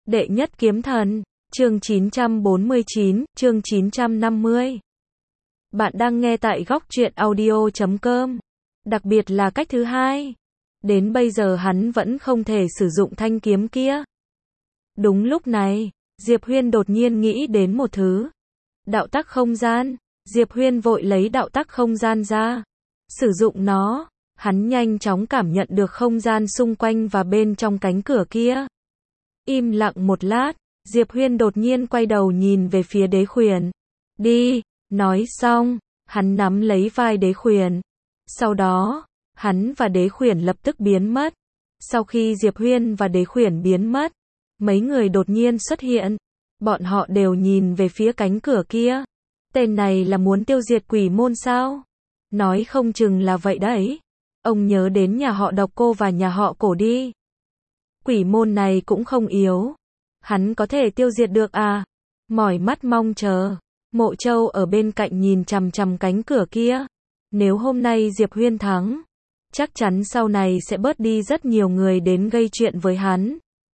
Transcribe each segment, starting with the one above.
Đệ nhất kiếm thần, chương 949, chương 950. Bạn đang nghe tại góc truyện audio.com. Đặc biệt là cách thứ hai. Đến bây giờ hắn vẫn không thể sử dụng thanh kiếm kia. Đúng lúc này, Diệp Huyên đột nhiên nghĩ đến một thứ. Đạo tắc không gian. Diệp Huyên vội lấy đạo tắc không gian ra. Sử dụng nó, hắn nhanh chóng cảm nhận được không gian xung quanh và bên trong cánh cửa kia. Im lặng một lát, Diệp Huyên đột nhiên quay đầu nhìn về phía Đế Khuyển. Đi, nói xong, hắn nắm lấy vai Đế Khuyển. Sau đó, hắn và Đế Khuyển lập tức biến mất. Sau khi Diệp Huyên và Đế Khuyển biến mất, mấy người đột nhiên xuất hiện. Bọn họ đều nhìn về phía cánh cửa kia. Tên này là muốn tiêu diệt quỷ môn sao? Nói không chừng là vậy đấy. Ông nhớ đến nhà họ Độc Cô và nhà họ Cổ đi. Quỷ môn này cũng không yếu. Hắn có thể tiêu diệt được à? Mỏi mắt mong chờ. Mộ Châu ở bên cạnh nhìn chằm chằm cánh cửa kia. Nếu hôm nay Diệp Huyên thắng, chắc chắn sau này sẽ bớt đi rất nhiều người đến gây chuyện với hắn.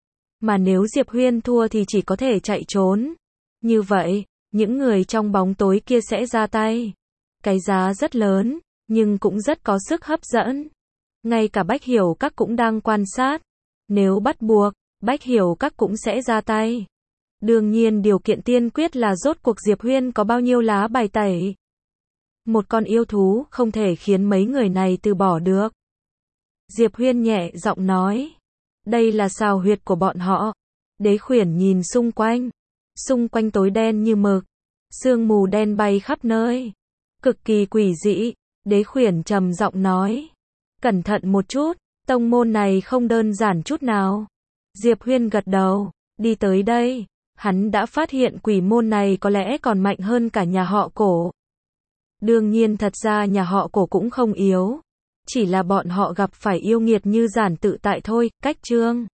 Mà nếu Diệp Huyên thua thì chỉ có thể chạy trốn. Như vậy, những người trong bóng tối kia sẽ ra tay. Cái giá rất lớn, nhưng cũng rất có sức hấp dẫn. Ngay cả Bách Hiểu Các cũng đang quan sát. Nếu bắt buộc, Bách Hiểu Các cũng sẽ ra tay. Đương nhiên điều kiện tiên quyết là rốt cuộc Diệp Huyên có bao nhiêu lá bài tẩy. Một con yêu thú không thể khiến mấy người này từ bỏ được. Diệp Huyên nhẹ giọng nói. Đây là xào huyệt của bọn họ. Đế Khuyển nhìn xung quanh. Xung quanh tối đen như mực. Sương mù đen bay khắp nơi. Cực kỳ quỷ dị. Đế Khuyển trầm giọng nói. Cẩn thận một chút. Tông môn này không đơn giản chút nào. Diệp Huyên gật đầu. Đi tới đây. Hắn đã phát hiện quỷ môn này có lẽ còn mạnh hơn cả nhà họ Cổ. Đương nhiên thật ra nhà họ Cổ cũng không yếu. Chỉ là bọn họ gặp phải yêu nghiệt như Giản Tự Tại thôi. Cách chương